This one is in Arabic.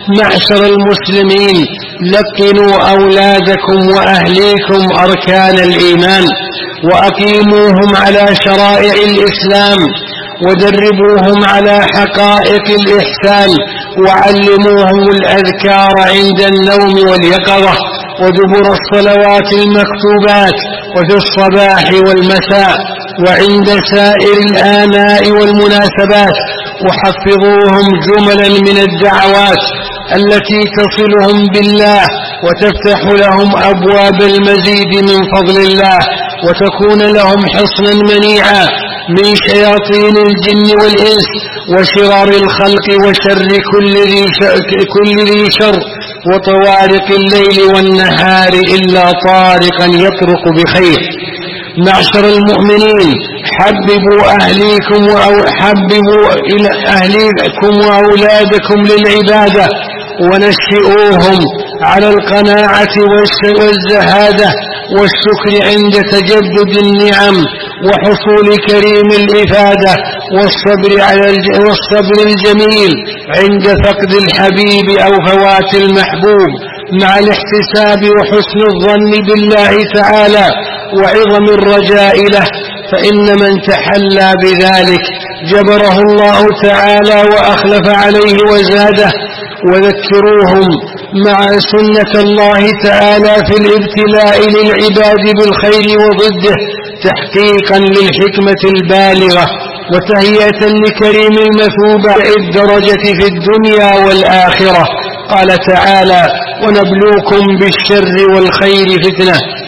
معشر المسلمين، لقنوا أولادكم وأهليكم أركان الإيمان، وأقيموهم على شرائع الإسلام، ودربوهم على حقائق الإحسان، وعلموهم الأذكار عند النوم واليقظة، ودبر الصلوات المكتوبات، وفي الصباح والمساء، وعند سائر الآناء والمناسبات، وحفظوهم جملا من الدعوات التي تصلهم بالله وتفتح لهم أبواب المزيد من فضل الله، وتكون لهم حصنا منيعا من شياطين الجن والإنس وشرار الخلق وشر كل ذي شر وطوارق الليل والنهار إلا طارقا يطرق بخير. معشر المؤمنين، حببوا إلى أهليكم وأولادكم للعبادة، ونشئوهم على القناعة والزهادة والشكر عند تجدد النعم وحصول كريم الإفادة، والصبر الجميل عند فقد الحبيب أو فوات المحبوب، مع الاحتساب وحسن الظن بالله تعالى وعظم الرجاء له، فإن من تحلى بذلك جبره الله تعالى وأخلف عليه وزاده. وذكروهم مع سنة الله تعالى في الابتلاء للعباد بالخير وضده تحقيقا للحكمة البالغة وتهيئة لكريم المثوبة الدرجة في الدنيا والآخرة. قال تعالى: ونبلوكم بالشر والخير فتنة.